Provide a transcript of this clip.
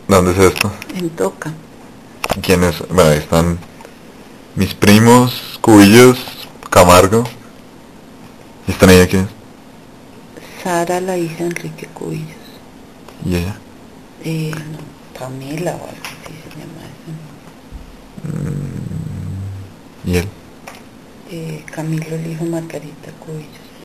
¿Dónde es esto? En Toca. ¿Quiénes? Bueno, ahí están mis primos, Cubillos, Camargo. ¿Y están ahí quiénes? Sara, la hija de Enrique Cubillos. ¿Y ella? No, Pamela o algo así se llama ¿Y él? eso. Camilo, el hijo de Margarita Cubillos.